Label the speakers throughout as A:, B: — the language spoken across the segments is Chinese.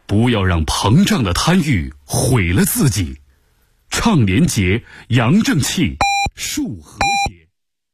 A: 不要让膨胀的贪欲毁了自己。倡廉洁，扬正气，树和谐。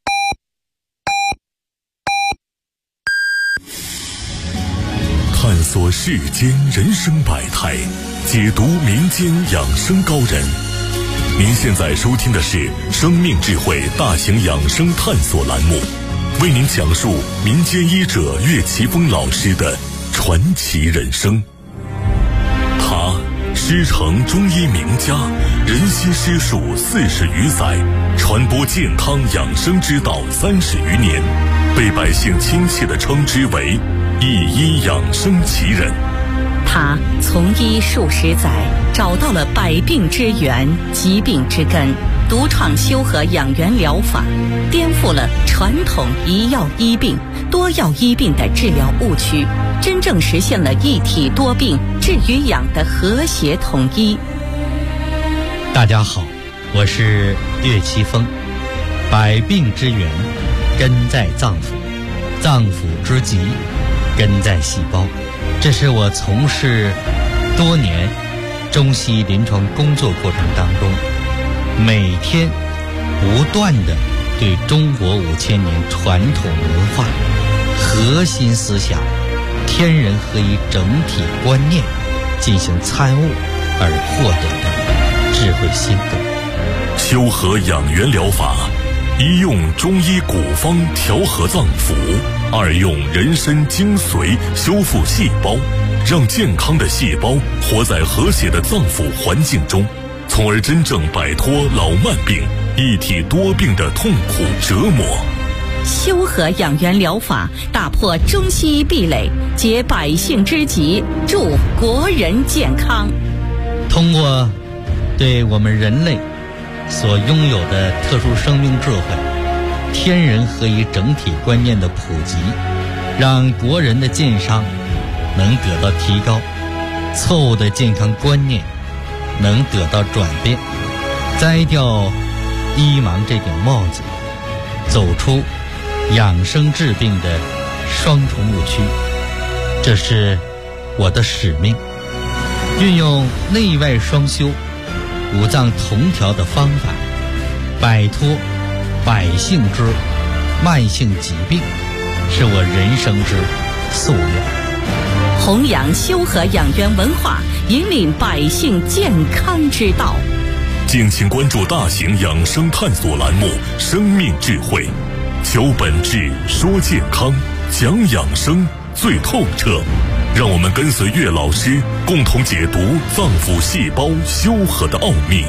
B: 探索世间人生百态，解读民间养生高人。您现在收听的是生命智慧大型养生探索栏目，为您讲述民间医者岳奇峰老师的传奇人生。他师承中医名家，人心师术40余载，传播健康养生之道30余年，被百姓亲切地称之为一医养生奇人。
C: 他从医数十载，找到了百病之源、疾病之根，独创修和养元疗法，颠覆了传统一药医病、多药医病的治疗误区，真正实现了一体多病、治与养的和谐统一。
D: 大家好，我是岳奇峰。百病之源根在脏腑，脏腑之疾根在细胞。这是我从事多年中西医临床工作过程当中，每天不断地对中国5000年传统文化、核心思想、天人合一整体观念进行参悟而获得的智慧心得。
B: 修和养元疗法，一用中医古方调和脏腑，二用人参精髓修复细胞，让健康的细胞活在和谐的脏腑环境中，从而真正摆脱老慢病、一体多病的痛苦折磨。
C: 修和养元疗法打破中西医壁垒，解百姓之急，助国人健康。
D: 通过对我们人类所拥有的特殊生命智慧、天人合一整体观念的普及，让国人的健康能得到提高，错误的健康观念能得到转变，摘掉医盲这顶帽子，走出养生治病的双重误区。这是我的使命，运用内外双修、五脏同调的方法，摆脱百姓之慢性疾病，是我人生之夙愿。
C: 弘扬修和养元文化，引领百姓健康之道。
B: 敬请关注大型养生探索栏目《生命智慧》，求本质，说健康，讲养生最透彻。让我们跟随岳老师，共同解读脏腑细胞修和的奥秘。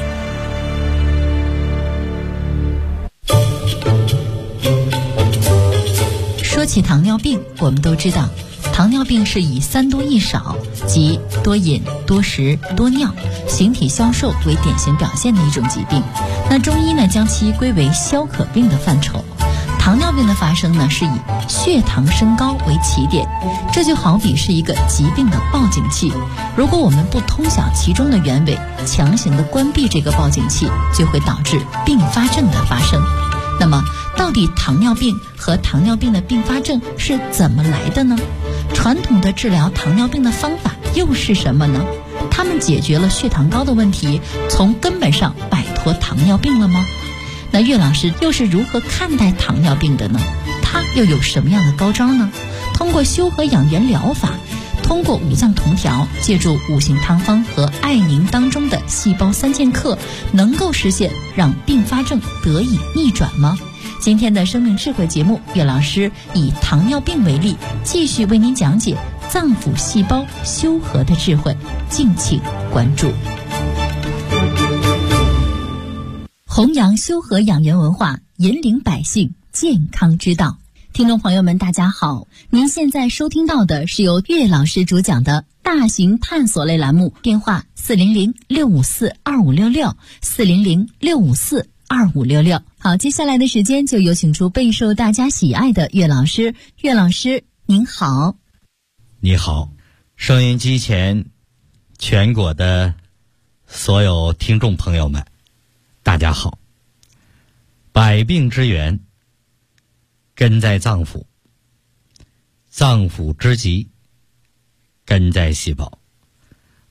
E: 说起糖尿病，我们都知道，糖尿病是以3多1少，即多饮、多食、多尿、形体消瘦为典型表现的一种疾病。那中医呢，将其归为消渴病的范畴。糖尿病的发生呢，是以血糖升高为起点，这就好比是一个疾病的报警器。如果我们不通晓其中的原委，强行的关闭这个报警器，就会导致并发症的发生。那么，到底糖尿病和糖尿病的并发症是怎么来的呢？传统的治疗糖尿病的方法又是什么呢？他们解决了血糖高的问题，从根本上摆脱糖尿病了吗？那岳老师又是如何看待糖尿病的呢？他又有什么样的高招呢？通过修和养元疗法，通过五脏同调，借助五行汤方和艾宁当中的细胞3剑客，能够实现让并发症得以逆转吗？今天的生命智慧节目，岳老师以糖尿病为例，继续为您讲解脏腑细胞修和的智慧，敬请关注。弘扬修和养元文化，引领百姓健康之道。听众朋友们，大家好，您现在收听到的是由岳老师主讲的大型探索类栏目，电话400-654-2566 400-654-2566。好，接下来的时间就有请出备受大家喜爱的岳老师。岳老师您好。
D: 你好，收音机前全国的所有听众朋友们，大家好。百病之源根在脏腑，脏腑之疾根在细胞。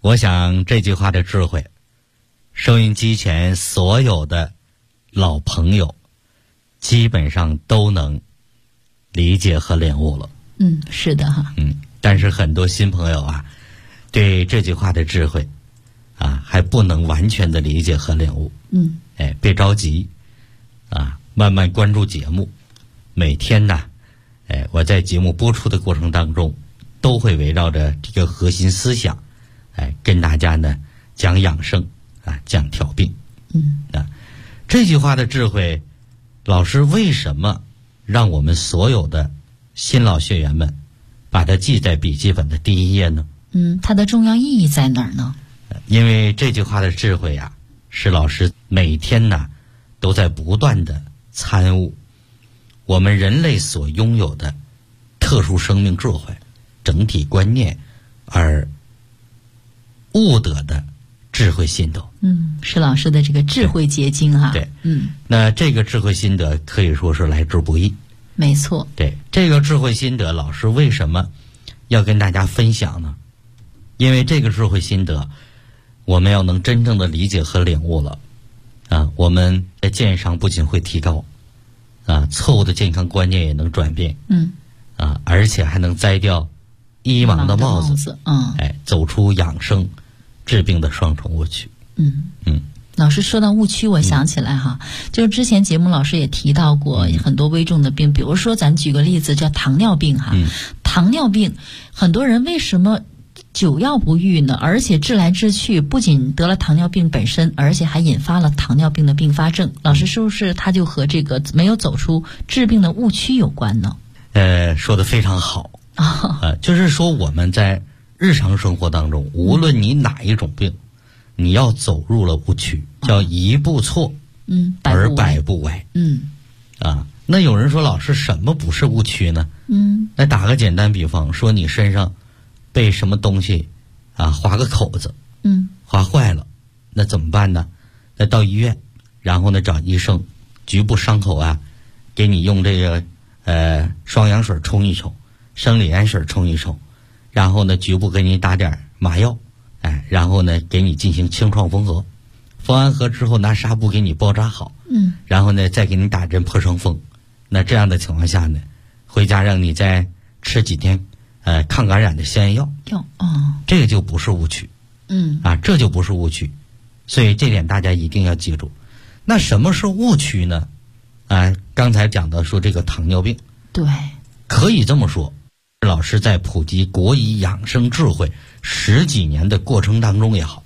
D: 我想这句话的智慧，收音机前所有的老朋友基本上都能理解和领悟了。
E: 是的哈。
D: 但是很多新朋友啊，对这句话的智慧啊，还不能完全的理解和领悟。别着急啊，慢慢关注节目。每天呢，我在节目播出的过程当中，都会围绕着这个核心思想，跟大家呢讲养生啊，讲调病。这句话的智慧，老师为什么让我们所有的新老学员们把它记在笔记本的第一页呢？
E: 它的重要意义在哪儿呢？
D: 因为这句话的智慧啊，是老师每天呢都在不断的参悟我们人类所拥有的特殊生命智慧、整体观念而悟得的智慧心得。
E: 是老师的这个智慧结晶哈。
D: 对，那这个智慧心得可以说是来之不易。
E: 没错。
D: 对，这个智慧心得，老师为什么要跟大家分享呢？因为这个智慧心得，我们要能真正的理解和领悟了啊，我们在健上不仅会提高啊，错误的健康观念也能转变。而且还能摘掉医盲的帽子。走出养生治病的双重误区。
E: 老师说到误区，我想起来哈，就是之前节目老师也提到过很多危重的病，比如说咱举个例子叫糖尿病哈。糖尿病很多人为什么久药不愈呢？而且治来治去，不仅得了糖尿病本身，而且还引发了糖尿病的并发症。老师是不是他就和这个没有走出治病的误区有关呢？
D: 说得非常好。就是说我们在日常生活当中，无论你哪一种病，你要走入了误区，叫一步错而百步歪。那有人说，老师什么不是误区呢？那打个简单比方说，你身上被什么东西划个口子，划坏了，那怎么办呢？那到医院，然后呢找医生，局部伤口给你用这个双氧水冲一冲，生理盐水冲一冲，然后呢局部给你打点麻药，然后呢给你进行清创缝合，缝完合之后拿纱布给你包扎好，然后呢再给你打针破伤风。那这样的情况下呢，回家让你再吃几天抗感染的消炎药。这个就不是误区。这就不是误区。所以这点大家一定要记住。那什么是误区呢？刚才讲的说这个糖尿病，
E: 对，
D: 可以这么说，老师在普及国医养生智慧10几年的过程当中也好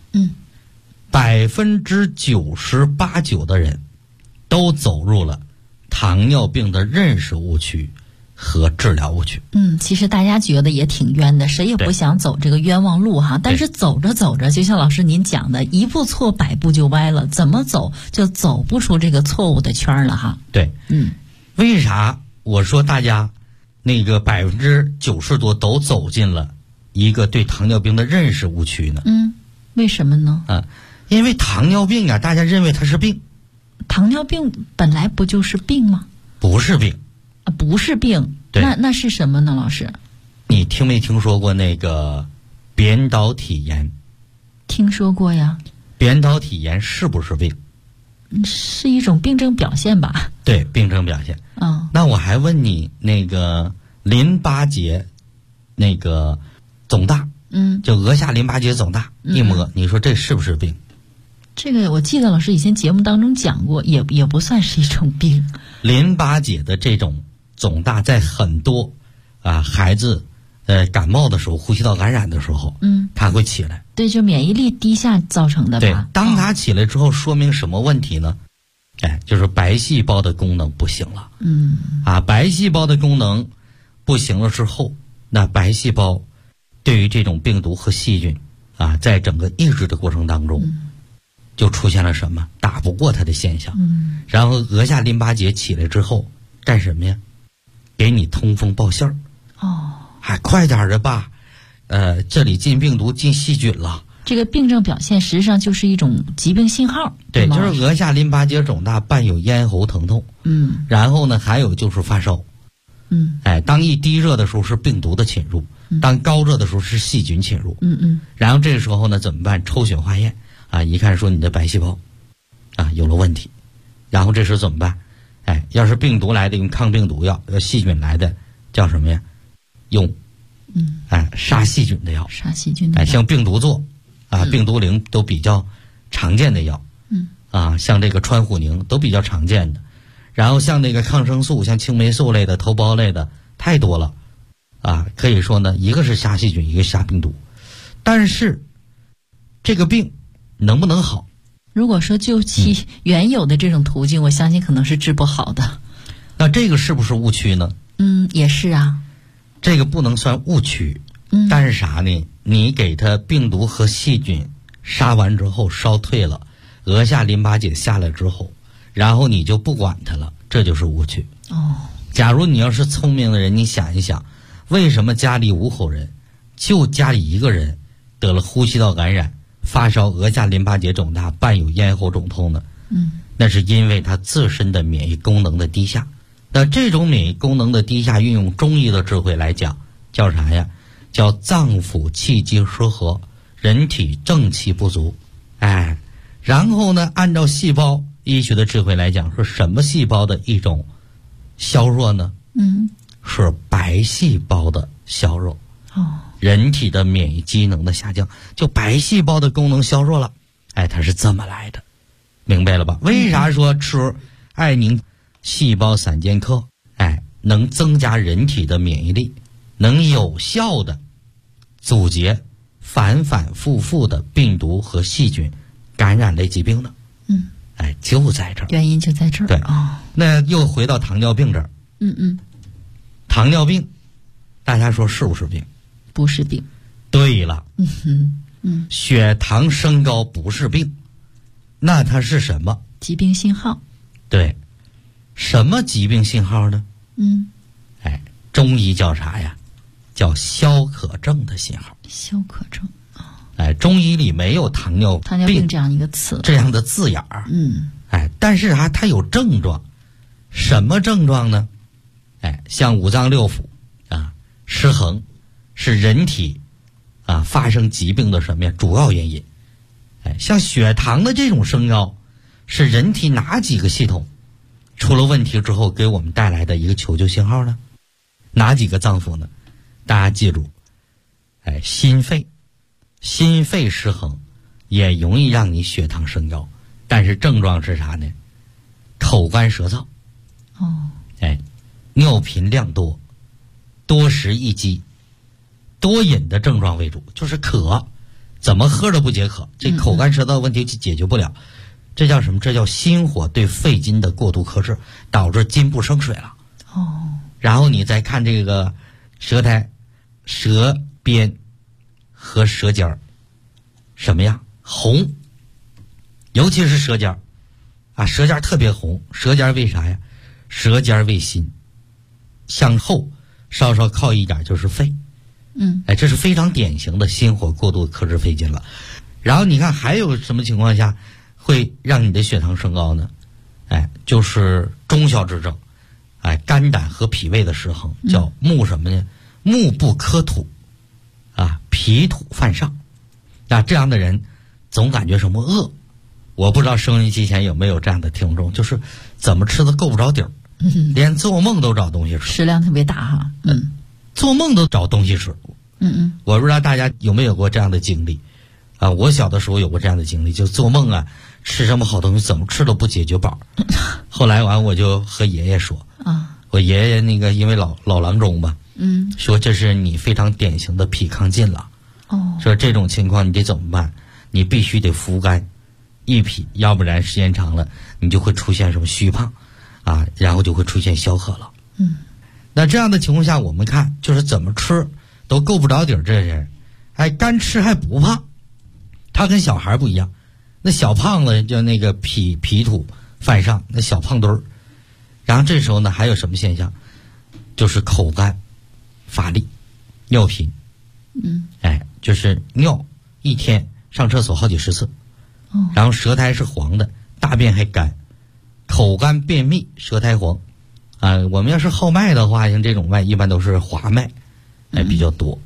D: ，98%-99%的人都走入了糖尿病的认识误区和治疗误区。
E: 其实大家觉得也挺冤的，谁也不想走这个冤枉路哈。但是走着走着，就像老师您讲的，一步错百步就歪了，怎么走就走不出这个错误的圈了哈。
D: 对，为啥我说大家那个90%多都走进了一个对糖尿病的认识误区呢？
E: 为什么呢？
D: 因为糖尿病大家认为它是病。
E: 糖尿病本来不就是病吗？
D: 不是病。
E: 不是病。那是什么呢？老师，
D: 你听没听说过那个扁桃体炎？
E: 听说过呀。
D: 扁桃体炎是不是病？
E: 是一种病症表现吧？
D: 对，病症表现。那我还问你，那个淋巴结那个肿大，就额下淋巴结肿大，一摸，你说这是不是病？
E: 这个我记得老师以前节目当中讲过，也不算是一种病。
D: 淋巴结的这种肿大，在很多孩子感冒的时候，呼吸道感染的时候，它会起来。对，就免疫力低下造成的吧。对，当它起来之后，说明什么问题呢？就是白细胞的功能不行了。白细胞的功能不行了之后，那白细胞对于这种病毒和细菌在整个抑制的过程当中，就出现了什么打不过它的现象。然后额下淋巴结起来之后干什么呀？给你通风报信儿。快点的吧，这里进病毒进细菌了。这个病症表现实际上就是一种疾病信号。对，就是额下淋巴结肿大，伴有咽喉疼痛。然后呢还有就是发烧。当一低热的时候是病毒的侵入， 当高热的时候是细菌侵入，然后这个时候呢怎么办？抽血化验啊，一看说你的白细胞啊有了问题，然后这时候怎么办？要是病毒来的用抗病毒药，要细菌来的叫什么呀？用杀细菌的药，
E: 杀细菌的药，
D: 像病毒唑啊、病毒灵都比较常见的药，像这个川虎宁都比较常见的，然后像那个抗生素，像青霉素类的、头孢类的太多了，可以说呢，一个是杀细菌，一个杀病毒，但是这个病能不能好？
E: 如果说就其原有的这种途径，我相信可能是治不好的。
D: 那这个是不是误区呢？
E: 也是啊。
D: 这个不能算误区，但是啥呢？你给它病毒和细菌杀完之后烧退了，额下淋巴结下来之后，然后你就不管它了，这就是误区。假如你要是聪明的人，你想一想，为什么家里5口人，就家里一个人得了呼吸道感染、发烧、额下淋巴结肿大、伴有咽喉肿痛呢？那是因为他自身的免疫功能的低下。那这种免疫功能的低下，运用中医的智慧来讲，叫啥呀？叫脏腑气机失和，人体正气不足。然后呢，按照细胞医学的智慧来讲，是什么细胞的一种削弱呢？是白细胞的削弱。人体的免疫机能的下降，就白细胞的功能削弱了。它是这么来的，明白了吧？为啥说吃艾宁细胞散健克，能增加人体的免疫力，能有效的阻截反反复复的病毒和细菌感染类疾病呢？就在这儿，
E: 原因就在这儿。
D: 对，那又回到糖尿病这儿。糖尿病，大家说是不是病？
E: 不是病。
D: 对了，血糖升高不是病，那它是什么？
E: 疾病信号。
D: 对，什么疾病信号呢？中医叫啥呀？叫消渴症的信号。
E: 消渴症。
D: 中医里没有糖尿病
E: 这样一个词，
D: 这样的字眼儿。但是它有症状，什么症状呢？像五脏六腑失衡，是人体发生疾病的什么呀？主要原因。像血糖的这种升高，是人体哪几个系统出了问题之后给我们带来的一个求救信号呢？哪几个脏腑呢？大家记住，心肺失衡也容易让你血糖升高，但是症状是啥呢？口干舌燥，尿频量多，多食易饥，多饮的症状为主，就是渴，怎么喝都不解渴，这口干舌燥问题就解决不了。这叫什么？这叫心火对肺经的过度克制，导致筋不生水了。然后你再看这个舌苔、舌边和舌尖儿，什么样？红，尤其是舌尖儿舌尖儿特别红。舌尖儿为啥呀？舌尖儿为心，向后稍稍靠一点就是肺。这是非常典型的心火过度克制肺经了。然后你看还有什么情况下会让你的血糖升高呢？就是中消之症，肝胆和脾胃的失衡，叫目什么呢？目不可吐，脾土犯上。那这样的人总感觉什么饿？我不知道收音机前有没有这样的听众，就是怎么吃都够不着底儿，连做梦都找东西吃，
E: 食量特别大哈。
D: 做梦都找东西吃。我不知道大家有没有过这样的经历我小的时候有过这样的经历，就做梦吃什么好东西怎么吃都不解决饱。后来我就和爷爷说我爷爷那个因为老郎中吧，说这是你非常典型的脾亢进了。说这种情况你得怎么办？你必须得扶肝益脾，要不然时间长了你就会出现什么虚胖然后就会出现消渴了。那这样的情况下，我们看就是怎么吃都够不着底儿，这人干吃还不胖，他跟小孩不一样。那小胖子叫那个脾土犯上，那小胖墩儿。然后这时候呢还有什么现象？就是口干乏力，尿频。就是尿一天上厕所好几十次。然后舌苔是黄的，大便还干，口干便秘，舌苔黄。我们要是号脉的话，像这种脉一般都是滑脉比较多。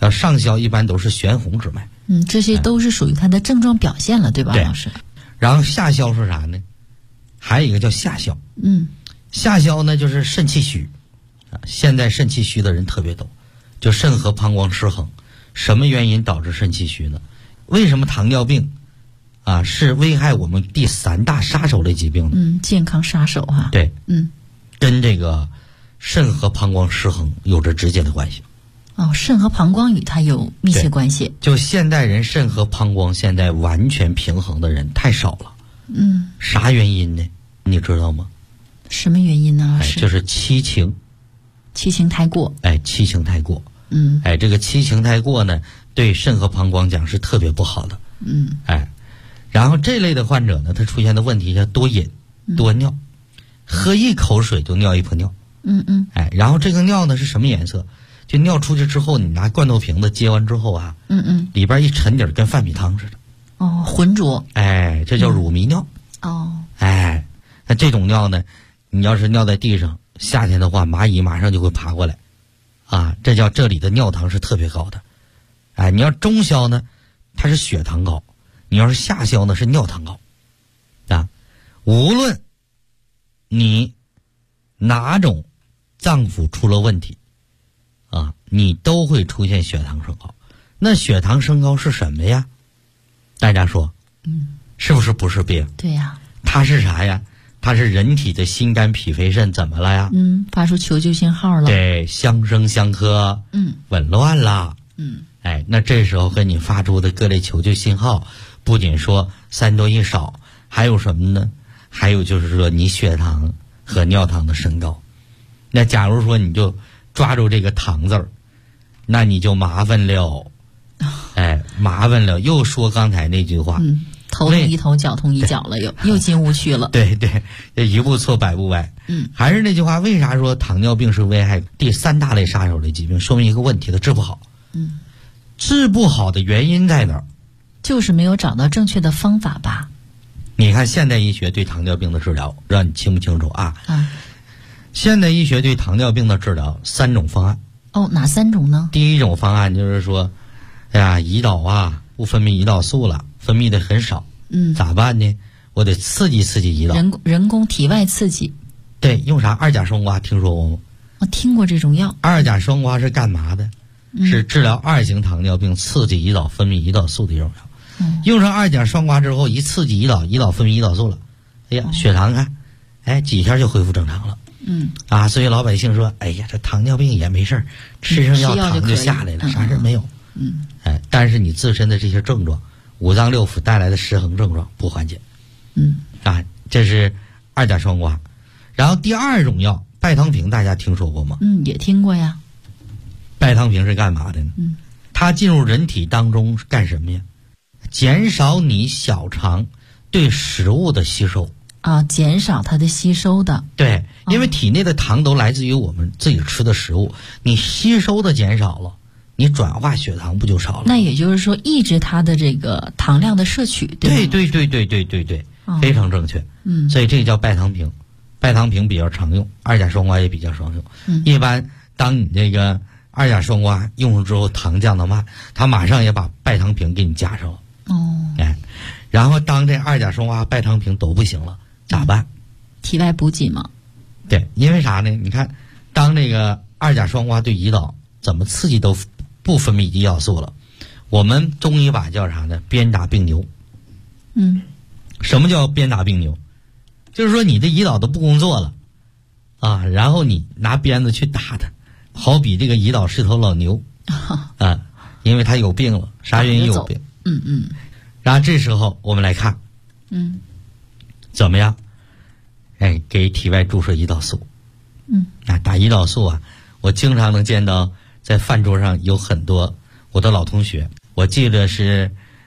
D: 要上消一般都是悬红之脉。
E: 这些都是属于它的症状表现了，对吧，老师？
D: 然后下消是啥呢？还有一个叫下消。下消呢就是肾气虚。现在肾气虚的人特别多，就肾和膀胱失衡。什么原因导致肾气虚呢？为什么糖尿病是危害我们第3大杀手类疾病呢？
E: 健康杀手哈。
D: 对，跟这个肾和膀胱失衡有着直接的关系。
E: 肾和膀胱与它有密切关系。
D: 就现代人肾和膀胱现在完全平衡的人太少了。啥原因呢？你知道吗？
E: 什么原因呢，老师？
D: 就是七情。
E: 七情太过。
D: 七情太过。这个七情太过呢，对肾和膀胱讲是特别不好的。然后这类的患者呢，他出现的问题叫多饮多尿，喝一口水就尿一泼尿。然后这个尿呢是什么颜色？就尿出去之后，你拿罐头瓶子接完之后里边一沉底儿跟饭米汤似的。
E: 浑浊。
D: 这叫乳糜尿。那这种尿呢，你要是尿在地上，夏天的话蚂蚁马上就会爬过来。这叫这里的尿糖是特别高的。你要中消呢，它是血糖高；你要是下消呢，是尿糖高。无论你哪种脏腑出了问题你都会出现血糖升高。那血糖升高是什么呀？大家说是不是不是病？
E: 对呀。
D: 它是啥呀？它是人体的心肝脾肺肾怎么了呀？
E: 发出求救信号了。
D: 对，相生相克，紊乱了。那这时候跟你发出的各类求救信号，不仅说3多1少，还有什么呢？还有就是说你血糖和尿糖的升高。那假如说你就抓住这个糖字儿，那你就麻烦了。麻烦了。又说刚才那句话。
E: 头痛一头，脚痛一脚了，又进误区了。
D: 对，一步错百步歪。还是那句话，为啥说糖尿病是危害第3大类杀手类疾病？说明一个问题，它治不好。治不好的原因在哪儿？
E: 就是没有找到正确的方法吧。
D: 你看现代医学对糖尿病的治疗，让你清不清楚现代医学对糖尿病的治疗3种方案。
E: 哪3种呢？
D: 第一种方案就是说，胰岛不分泌胰岛素了，分泌的很少。咋办呢？我得刺激刺激胰岛。
E: 人工体外刺激。
D: 对，用啥2甲双胍听说过吗？
E: 我听过这种药。
D: 2甲双胍是干嘛的？是治疗2型糖尿病刺激胰岛分泌胰岛素的一种药。用上2甲双胍之后，一刺激胰岛分泌胰岛素了，血糖看，几天就恢复正常了。所以老百姓说，这糖尿病也没事儿，吃上药糖就下来了，啥事儿没有。但是你自身的这些症状，五脏六腑带来的失衡症状不缓解。这是2甲双胍。然后第2种药拜汤平，大家听说过吗？
E: 也听过呀。
D: 拜汤平是干嘛的呢？它进入人体当中是干什么呀？减少你小肠对食物的吸收。
E: 减少它的吸收的。
D: 对，因为体内的糖都来自于我们自己吃的食物，你吸收的减少了，你转化血糖不就少了？
E: 那也就是说抑制它的这个糖量的摄取，对吗？
D: 对，非常正确。所以这叫拜汤平。拜汤平比较常用，2甲双胍也比较常用。一般当你这个2甲双胍用上之后，糖降得慢，它马上也把拜汤平给你加上了。然后当这2甲双胍、拜汤平都不行了，咋办？
E: 体外补给嘛。
D: 对，因为啥呢？你看，当这个2甲双胍对胰岛怎么刺激都不分泌胰岛素了，我们中医把叫啥呢？鞭打病牛。什么叫鞭打病牛？就是说你的胰岛都不工作了然后你拿鞭子去打它，好比这个胰岛是头老牛因为它有病了，啥原因有病？然后这时候我们来看怎么样给体外注射胰岛素。打胰岛素我经常能见到在饭桌上有很多我的老同学。我记得是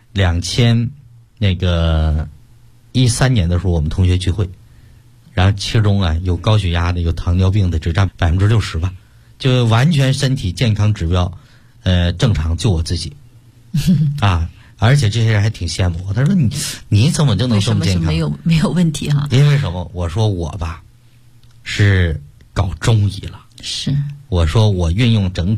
D: 2013年的时候，我们同学聚会，然后其中有高血压的，有糖尿病的，只占60%吧，就完全身体健康指标正常，就我自己而且这些人还挺羡慕我，他说你怎么就能这么健康？
E: 为什么就没有问题
D: 因为什么？我说我是搞中医了。
E: 是。
D: 我说我运用整体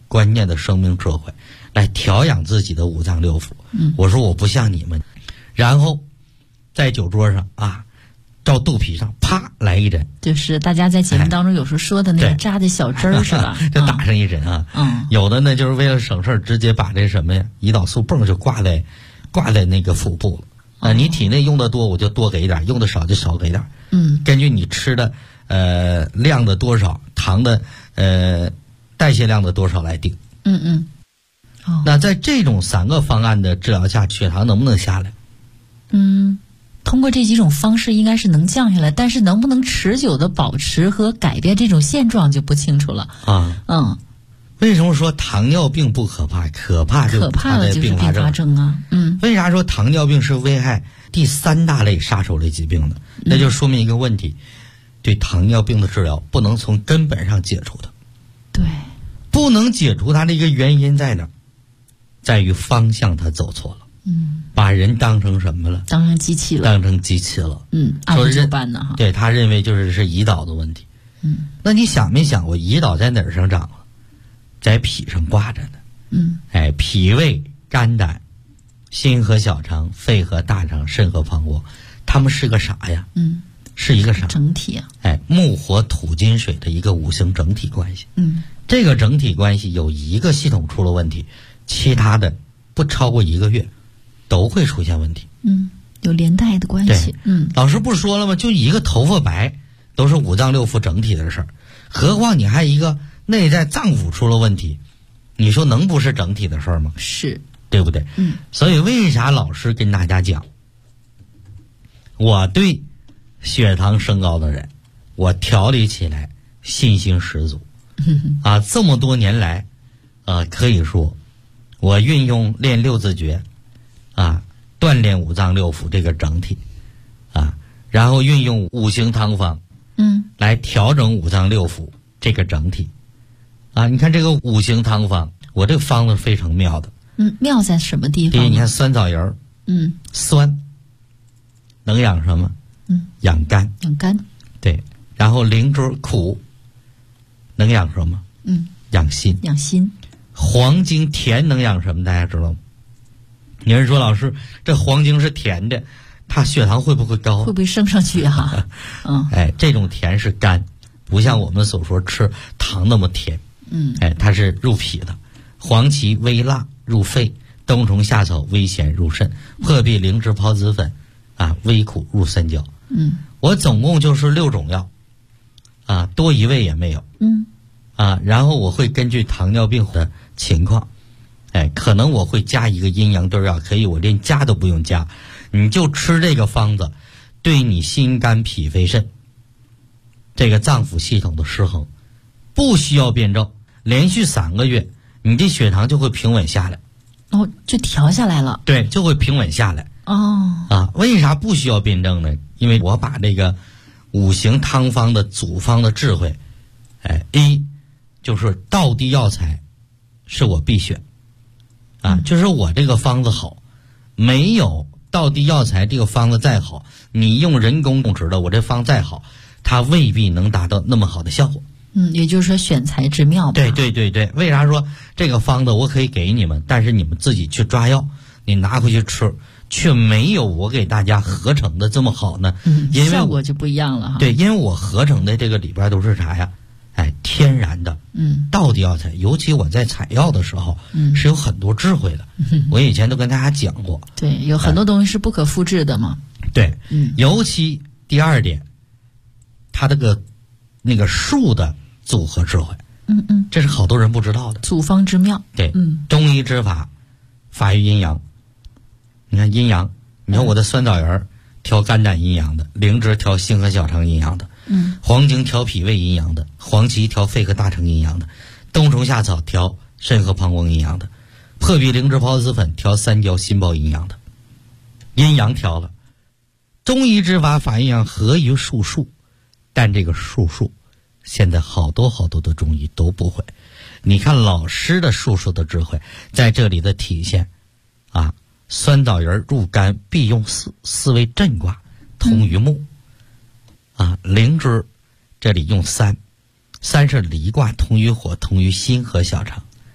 D: 观念的生命智慧，来调养自己的五脏六腑。我说我不像你们，然后在酒桌上啊，照肚皮上啪来一针，
E: 就是大家在节目当中有时候说的那个扎的小针儿是吧？
D: 就打上一针啊。有的呢就是为了省事儿，直接把这什么呀胰岛素泵就挂在那个腹部了。你体内用的多，我就多给一点；用的少就少给点。根据你吃的量的多少，糖的代谢量的多少来定。那在这种3个方案的治疗下，血糖能不能下来？
E: 通过这几种方式应该是能降下来，但是能不能持久的保持和改变这种现状就不清楚了。
D: 为什么说糖尿病不可怕？可怕就
E: 怕的就是并发症啊。
D: 为啥说糖尿病是危害第3大类杀手类疾病呢？那就说明一个问题，对糖尿病的治疗不能从根本上解除它。
E: 对，
D: 不能解除它的一个原因在哪？在于方向它走错了。把人当成什么了？
E: 当成机器了。
D: 当成机器了。
E: 按部就班的哈。
D: 对，他认为是胰岛的问题。那你想没想过胰岛在哪儿上长了？在脾上挂着呢。脾胃、肝胆、心和小肠、肺和大肠、肾和膀胱，它们是个啥呀？是一个啥？
E: 整体啊。
D: 木火土金水的一个五行整体关系。这个整体关系有一个系统出了问题，其他的不超过1个月都会出现问题。
E: 有连带的关系。
D: 老师不是说了吗？就一个头发白都是五脏六腑整体的事儿，何况你还一个内在脏腑出了问题，你说能不是整体的事儿吗？
E: 是，
D: 对不对？所以为啥老师跟大家讲，我对血糖升高的人，我调理起来信心十足。这么多年来，可以说我运用练6字诀锻炼五脏六腑这个整体然后运用5行汤方来调整五脏六腑这个整体你看这个5行汤方，我这个方子非常妙的。
E: 妙在什么地方？
D: 第一，你看酸枣仁酸能养什么？养肝。
E: 养肝。对。
D: 然后灵芝苦能养什么？养心。
E: 养心。
D: 黄精甜能养什么？大家知道吗？有人说老师，这黄精是甜的，它血糖会不会高？
E: 会不会升上去啊？
D: 这种甜是甘，不像我们所说吃糖那么甜。它是入脾的。黄芪微辣入肺，冬虫夏草微咸入肾，破壁灵芝孢子粉微苦入三焦。我总共就是6种药多一味也没有。然后我会根据糖尿病的情况，可能我会加一个阴阳对药，可以我连加都不用加，你就吃这个方子，对你心肝脾肺肾这个脏腑系统的失衡不需要辩证，连续3个月，你的血糖就会平稳下来。
E: 就调下来了。
D: 对，就会平稳下来。为啥不需要辩证呢？因为我把这个5行汤方的组方的智慧，一就是道地药材是我必选就是我这个方子好，没有道地药材这个方子再好，你用人工种植的，我这方再好，它未必能达到那么好的效果。
E: 也就是说选材之妙吧。
D: 对，为啥说这个方子我可以给你们，但是你们自己去抓药，你拿回去吃，却没有我给大家合成的这么好呢？因为
E: 效果就不一样了哈。
D: 对，因为我合成的这个里边都是啥呀？天然的，道地药材。尤其我在采药的时候，是有很多智慧的。我以前都跟大家讲过。
E: 对，有很多东西是不可复制的嘛。
D: 对，尤其第2点，它这个那个数的组合智慧，这是好多人不知道的。
E: 组方之妙。
D: 对，中医之法，法于阴阳。你看阴阳，你看我的酸枣仁调肝胆阴阳的，灵芝调心和小肠阴阳的，黄精调脾胃阴阳的，黄芪调肺和大肠阴阳的，冬虫夏草调肾和膀胱阴阳的，破壁灵芝孢子粉调三焦心包阴阳的，阴阳调了。中医之法法阴阳合于术数，但这个术数现在好多的中医都不会。你看老师的术数的智慧在这里的体现酸枣仁入肝必用4为震卦，通于目灵芝这里用3是离卦，通于火，通于心和小肠。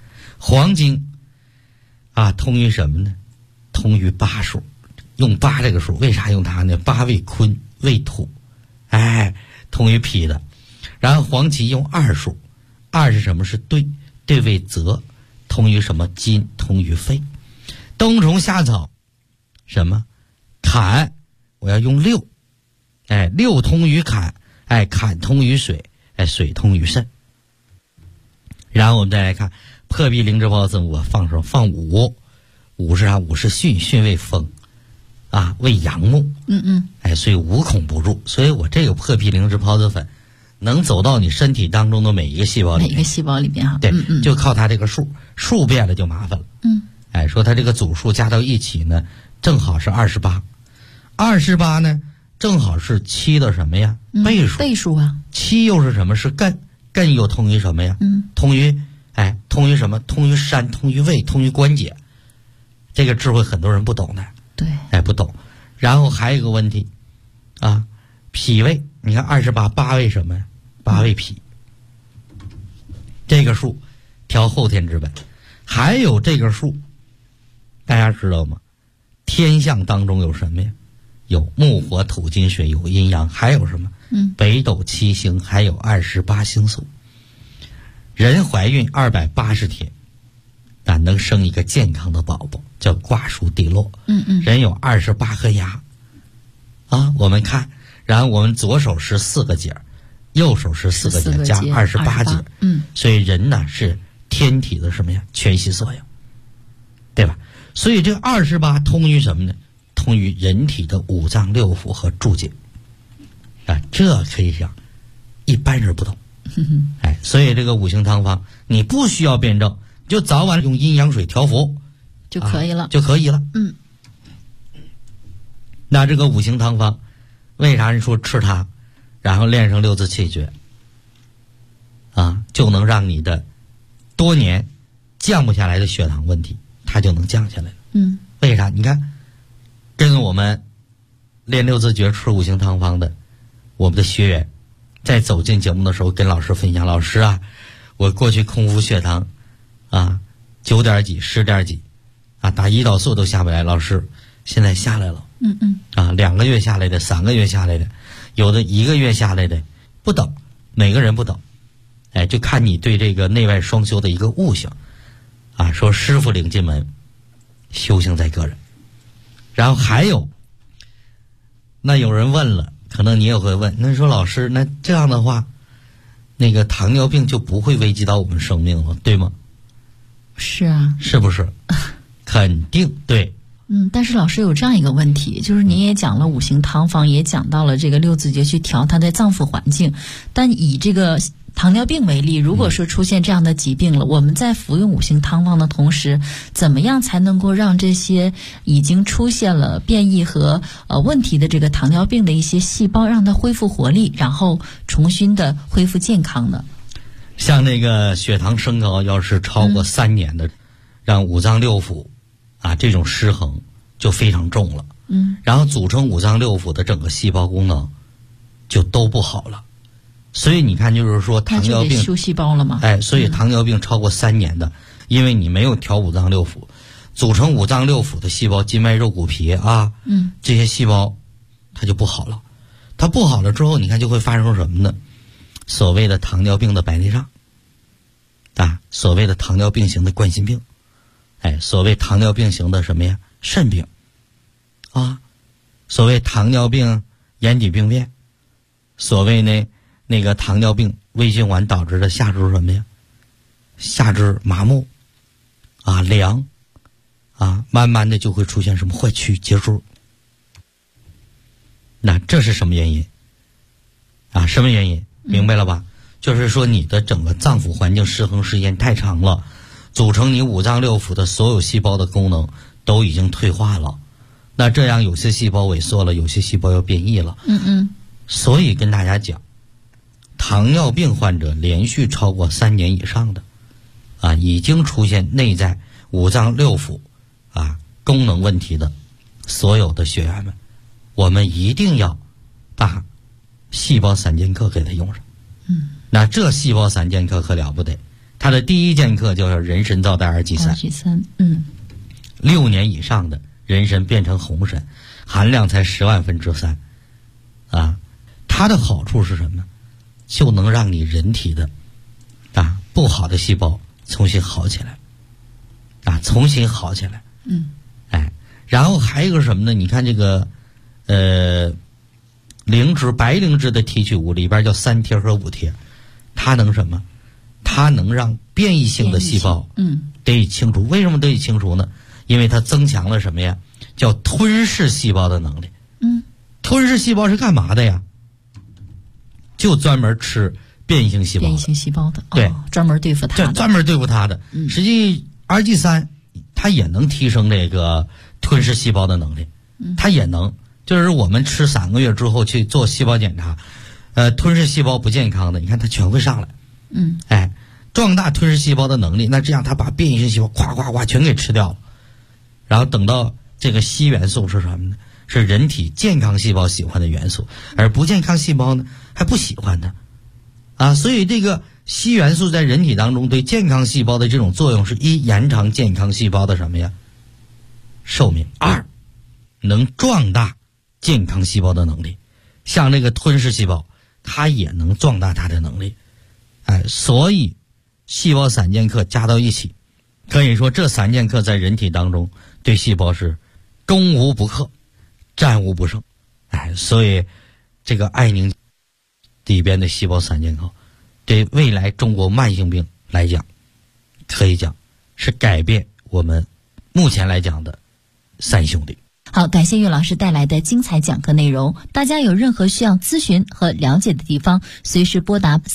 D: 黄金啊，通于什么呢？通于8数，用8这个数，为啥用它呢？8为坤，为土，通于脾的。然后黄芪用2数，2是什么？是兑，兑为泽，通于什么？金，通于肺。冬虫夏草什么？坎，我要用6， 6通于坎，坎通于水，水通于肾。然后我们再来看破壁灵芝孢子，我放5，5是啥？5是巽，巽为风啊，为阳木。所以无孔不入。所以我这个破壁灵芝孢子粉能走到你身体当中的每一个细胞里面，
E: 每一个细胞里面哈。
D: 对，就靠它这个数变了就麻烦了。说它这个组数加到一起呢，正好是28。28呢，正好是7的什么呀？倍数。
E: 倍数啊。
D: 7又是什么？是艮，艮又通于什么呀？通于什么？通于山，通于胃，通于关节。这个智慧很多人不懂的。
E: 对。
D: 不懂。然后还有一个问题啊，脾胃，你看28，8为什么呀？8为脾。这个数调后天之本。还有这个数大家知道吗？天象当中有什么呀？有木火土金水，有阴阳，还有什么？北斗7星，还有28星宿。人怀孕280天能生一个健康的宝宝，叫卦叔地落。人有28颗牙啊，我们看，然后我们左手是4个节，右手是4个节加28节。所以人呢是天体的什么呀？全息作用，对吧？所以这个28通于什么呢？通于人体的5脏6腑和诸节啊，这可以讲一般人不懂。所以这个五行汤方你不需要辩证，就早晚用阴阳水调服
E: 就可以了，
D: 就可以了。那这个五行汤方为啥人说吃它然后练成6字气诀啊，就能让你的多年降不下来的血糖问题它就能降下来了。为啥？你看跟我们练6字诀吃五行汤方的我们的学员在走进节目的时候跟老师分享，老师啊，我过去空腹血糖啊9点几10点几啊，打胰岛素都下不来，老师现在下来了。2个月下来的，3个月下来的，有的1个月下来的，不等，每个人不等。就看你对这个内外双修的一个悟性啊，说师傅领进门，修行在个人。然后还有那有人问了，可能你也会问，那说老师，那这样的话那个糖尿病就不会危及到我们生命了，对吗？
E: 是啊。
D: 是不是？肯定对。
E: 但是老师有这样一个问题，就是您也讲了五行汤方，也讲到了这个6字诀去调它的脏腑环境，但以这个糖尿病为例，如果说出现这样的疾病了，我们在服用五行汤方的同时，怎么样才能够让这些已经出现了变异和问题的这个糖尿病的一些细胞让它恢复活力，然后重新的恢复健康呢？
D: 像那个血糖升高要是超过3年的，让5脏6腑啊这种失衡就非常重了。然后组成5脏6腑的整个细胞功能就都不好了。所以你看，就是说糖尿病
E: 那就得修细胞了吗？
D: 所以糖尿病超过3年的，因为你没有调5脏6腑，组成5脏6腑的细胞，筋脉肉骨皮啊，这些细胞它就不好了。它不好了之后，你看就会发生什么呢？所谓的糖尿病的白内障啊，所谓的糖尿病型的冠心病，所谓糖尿病型的什么呀？肾病啊，所谓糖尿病眼底病变，所谓那个糖尿病微循环导致的下肢什么呀？下肢麻木啊，凉啊，慢慢的就会出现什么坏曲结束。那这是什么原因啊？什么原因？明白了吧？就是说你的整个脏腑环境失衡时间太长了，组成你5脏6腑的所有细胞的功能都已经退化了。那这样有些细胞萎缩了，有些细胞要变异了。所以跟大家讲，糖尿病患者连续超过3年以上的啊，已经出现内在5脏6腑啊功能问题的所有的学员们，我们一定要把细胞3剑客给它用上。那这细胞3剑客可了不得， 它的第一剑客叫人参皂苷二剂三。6年以上的人参变成红参，含量才10万分之3，啊，它的好处是什么呢？就能让你人体的不好的细胞重新好起来，重新好起来。然后还有一个什么呢？你看这个白灵芝的提取物里边叫3萜和5萜，它能什么？它能让变异性的细胞得以清除。为什么得以清除呢？因为它增强了什么呀？叫吞噬细胞的能力。吞噬细胞是干嘛的呀？就专门吃变异性细胞的。对，
E: 专门对付它的。
D: 专门对付它的。实际 RG3 它也能提升这个吞噬细胞的能力。它也能，就是我们吃3个月之后去做细胞检查，吞噬细胞不健康的，你看它全会上来。壮大吞噬细胞的能力，那这样它把变异性细胞咵咵咵全给吃掉了。然后等到这个硒元素是什么呢？是人体健康细胞喜欢的元素，而不健康细胞呢还不喜欢它。所以这个硒元素在人体当中对健康细胞的这种作用是：一，延长健康细胞的什么呀？寿命；二，能壮大健康细胞的能力。像这个吞噬细胞，它也能壮大它的能力。所以细胞3剑客加到一起，可以说这3剑客在人体当中对细胞是攻无不克，战无不胜。所以这个爱宁里边的细胞3剑客对未来中国慢性病来讲，可以讲是改变我们目前来讲的3兄弟。
E: 好，感谢岳老师带来的精彩讲课内容。大家有任何需要咨询和了解的地方，随时拨打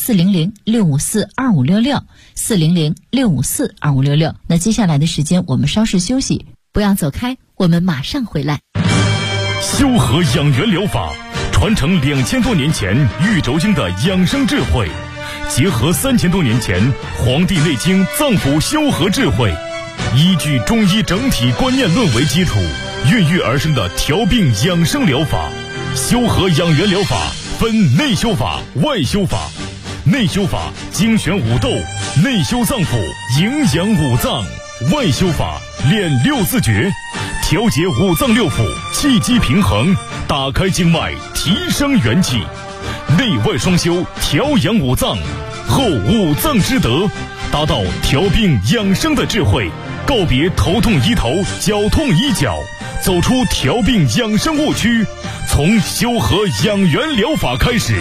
E: 400-654-2566，400-654-2566。那接下来的时间我们稍事休息，不要走开，我们马上回来。
B: 修和养元疗法传承2000多年前玉轴经的养生智慧，结合3000多年前《黄帝内经》脏腑修和智慧，依据中医整体观念论为基础，孕育而生的调病养生疗法。修和养元疗法分内修法、外修法。内修法精选五斗，内修脏腑，营养五脏；外修法练6字诀，调节五脏六腑，气机平衡，打开经脉，提升元气。内外双修，调养五脏，后五脏之德，达到调病养生的智慧。告别头痛医头，脚痛医脚，走出调病养生误区，从修和养元疗法开始。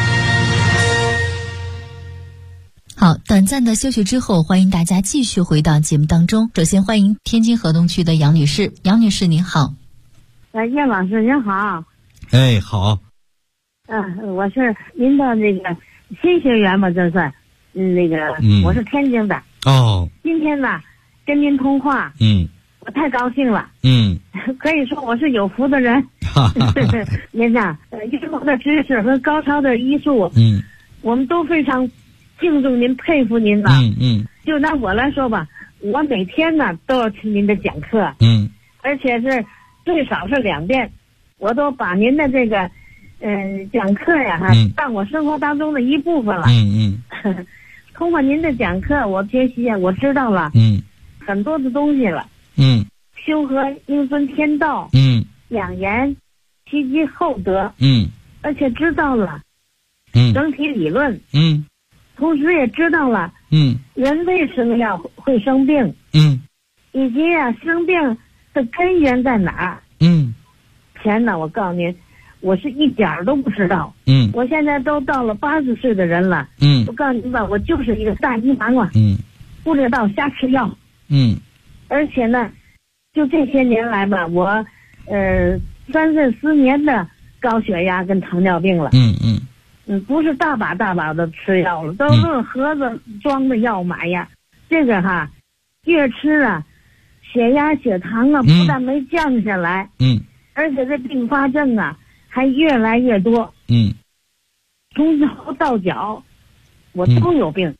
E: 好，短暂的休息之后，欢迎大家继续回到节目当中。首先欢迎天津河东区的杨女士。杨女士您好。
F: 叶老师您好。
D: 好。
F: 我是您的那个新学员嘛，这算我是天津的。今天呢跟您通话，我太高兴了。可以说我是有福的人。您呐，医疗的知识和高超的医术，我们都非常敬重您，佩服您了。就拿我来说吧，我每天呢都要听您的讲课，而且是最少是2遍，我都把您的这个讲课呀当我生活当中的一部分了。通过您的讲课，我学习我知道了很多的东西了。修和应遵天道，养颜积积厚德，而且知道了整体理论，同时也知道了人为什么要会生病，以及生病的根源在哪儿。天哪，我告诉您，我是一点儿都不知道。我现在都到了80岁的人了。我告诉您吧，我就是一个大迷茫了。不知道瞎吃药。而且呢，就这些年来吧，我3-4年的高血压跟糖尿病了。不是大把的吃药了，都是盒子装的药买呀。这个越吃血压血糖不但没降下来，而且这并发症还越来越多。从头到脚我都有病。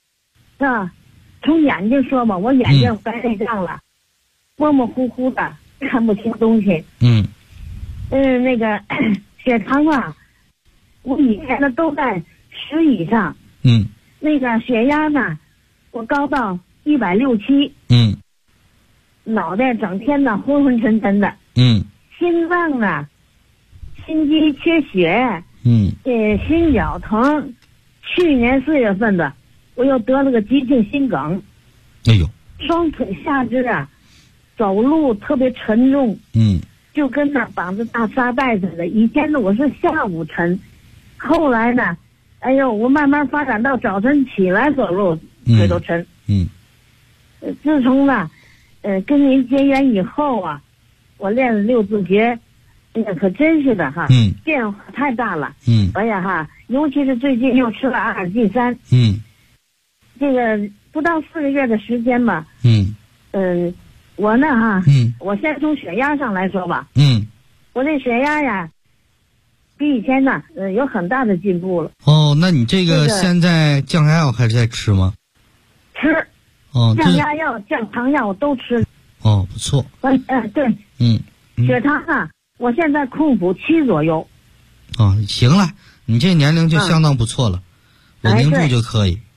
F: 从眼睛说吧，我眼睛白内障了，模模糊糊的看不清东西。那个血糖我以前呢都在10以上。那个血压呢我高到167，脑袋整天呢昏昏沉沉的，心脏呢，心肌缺血，心绞疼，去年4月份的，我又得了个急性心梗，
D: 哎呦，
F: 双腿下肢啊，走路特别沉重，就跟那绑着大沙袋似的。以前呢我是下午沉，后来呢，哎呦，我慢慢发展到早晨起来走路腿都沉。自从呢，跟您结缘以后啊，我练了6字诀，哎呀，可真是的哈，变化太大了。哎呀哈，尤其是最近又吃了阿尔济酸。这个不到4个月的时间吧。我呢哈，我先从血压上来说吧。我这血压呀，比以前呢，有很大的进步了。
D: 哦，那你这个现在降压药还是在吃吗？
F: 吃。哦，降压药、降糖药我都吃。
D: 哦，不错。
F: 对。血糖啊，我现在控补7左右。
D: 哦，行了，你这年龄就相当不错了，稳定住就可以。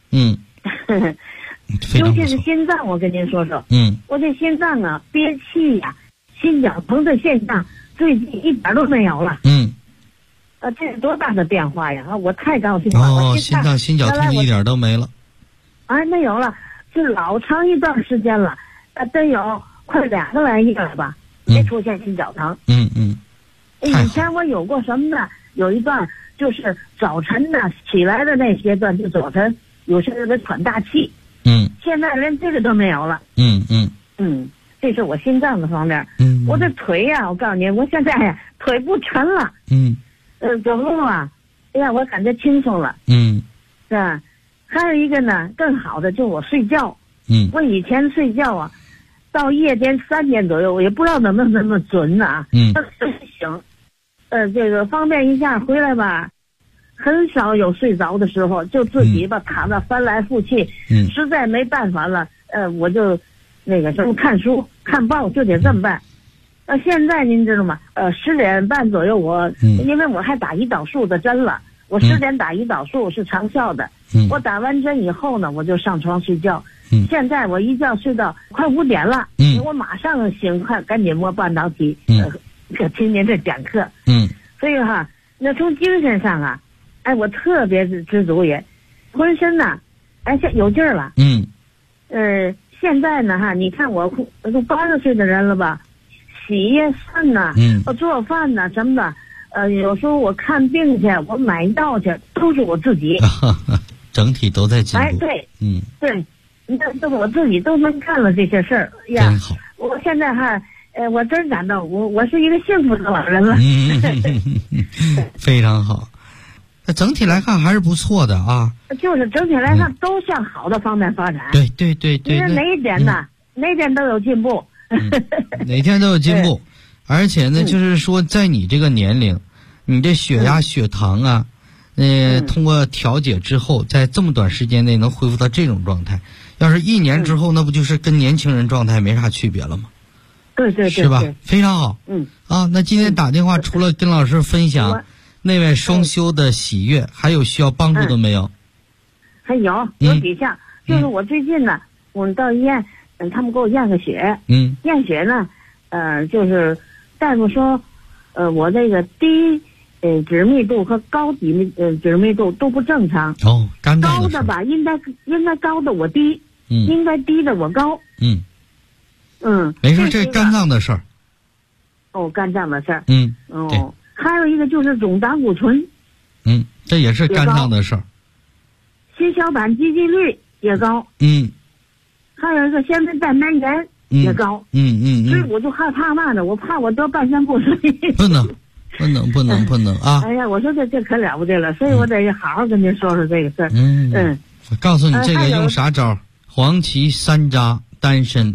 F: 尤其是心脏，我跟您说说。我这心脏啊，憋气呀，心绞疼的现象最近一点都没有了。这是多大的变化呀！我太高兴了。
D: 哦，心脏心绞痛一点都没了。
F: 没有了，是老长一段时间了，真有快2个来月了吧，没出现心绞疼。以前我有过什么呢？有一段就是早晨呢起来的那阶段，就早晨有些人喘大气。现在连这个都没有了。这是我心脏的方面。我的腿呀，我告诉你，我现在呀腿不沉了。走路啊，哎呀，我感觉轻松了。是吧？还有一个呢，更好的就是我睡觉。我以前睡觉啊，到夜间3点左右，我也不知道怎么那么准呢。醒，这个方便一下回来吧，很少有睡着的时候，就自己吧躺着翻来覆去。实在没办法了，我就那个什么看书看报，就得这么办。现在您知道吗？10点半左右因为我还打胰岛素的针了，我10点打胰岛素是长效的。我打完针以后呢，我就上床睡觉。现在我一觉睡到快5点了。我马上醒，赶紧摸半导体，听您这讲课。所以哈，那从精神上啊，我特别知足也，浑身呐，有劲儿了。现在呢哈，你看我都80岁的人了吧，洗涮呐，做饭呐什么的，有时候我看病去，我买药去，都是我自己。
D: 整体都在进步。
F: 对。对，这我自己都能干了这些事儿呀。
D: 真好。
F: 我现在哈，我真感到我是一个幸福的老人了。
D: 非常好。那整体来看还是不错的啊。
F: 就是整体来看都向好的方面发展。
D: 对。
F: 你说哪一点呢？哪一点都有进步。
D: 哪天都有进步。而且呢，就是说在你这个年龄，你这血压、血糖啊，通过调节之后，在这么短时间内能恢复到这种状态，要是1年之后，那不就是跟年轻人状态没啥区别了吗？
F: 对，
D: 是吧？非常好。那今天打电话除了跟老师分享内外双修的喜悦，还有需要帮助的没有？
F: 还有几项，就是我最近呢，我们到医院，他们给我验个血。验血呢，就是大夫说，我这个低脂密度和高脂密度都不正常。
D: 肝脏
F: 高的吧，应该高的我低，应该低的我高。
D: 没事，这是肝脏的事儿。
F: 肝脏的事儿。
D: 对。
F: 还有一个就是总胆固醇。
D: 这也是肝脏的事儿。
F: 心小板积极率也高。还有一个先天蛋白炎也高。所以我就害怕嘛的，我怕我得半身不遂。
D: 不能啊！
F: 哎呀，我说这可了不得了，所以我得好好跟您说说这个事儿。
D: 我告诉你这个用啥招？黄芪3渣丹参。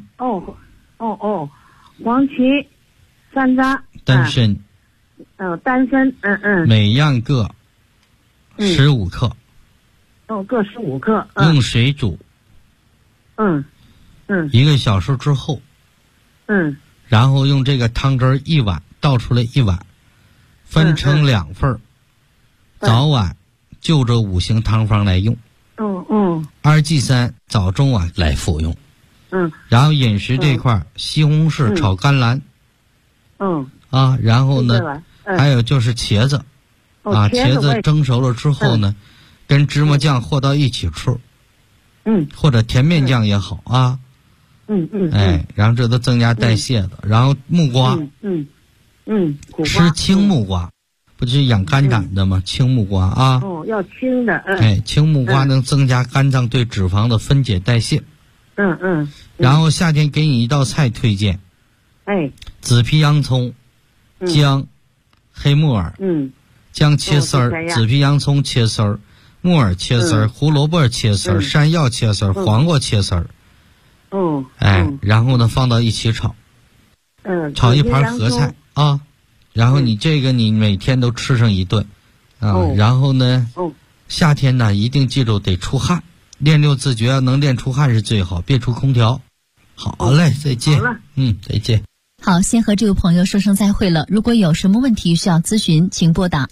F: 黄芪3渣
D: 丹参。
F: 丹参。
D: 每样各15克。
F: 各15克。
D: 用水煮。1个小时之后。然后用这个汤汁1碗倒出来1碗，分成2份，早晚就这5行汤方来用。 ，2G3早中晚来服用。然后饮食这块，西红柿炒甘蓝。然后呢，还有就是茄子。茄子蒸熟了之后呢，跟芝麻酱和到一起吃。或者甜面酱也好啊。然后这都增加代谢的。然后木瓜。吃青木瓜，不就是养肝胆的吗？青木瓜啊。
F: 要青的。
D: 青木瓜能增加肝脏对脂肪的分解代谢。然后夏天给你一道菜推荐。紫皮洋葱、姜、黑木耳。姜切丝儿，紫皮洋葱切丝儿，木耳切丝儿，胡萝卜切丝儿，山药切丝儿，黄瓜切丝儿。然后呢放到一起炒。炒一盘合菜啊。然后你这个你每天都吃上一顿然后呢夏天呢一定记住得出汗，练6字诀能练出汗是最好，别出空调。好嘞，再见。再见。
E: 好，先和这位朋友说声再会了。如果有什么问题需要咨询，请拨打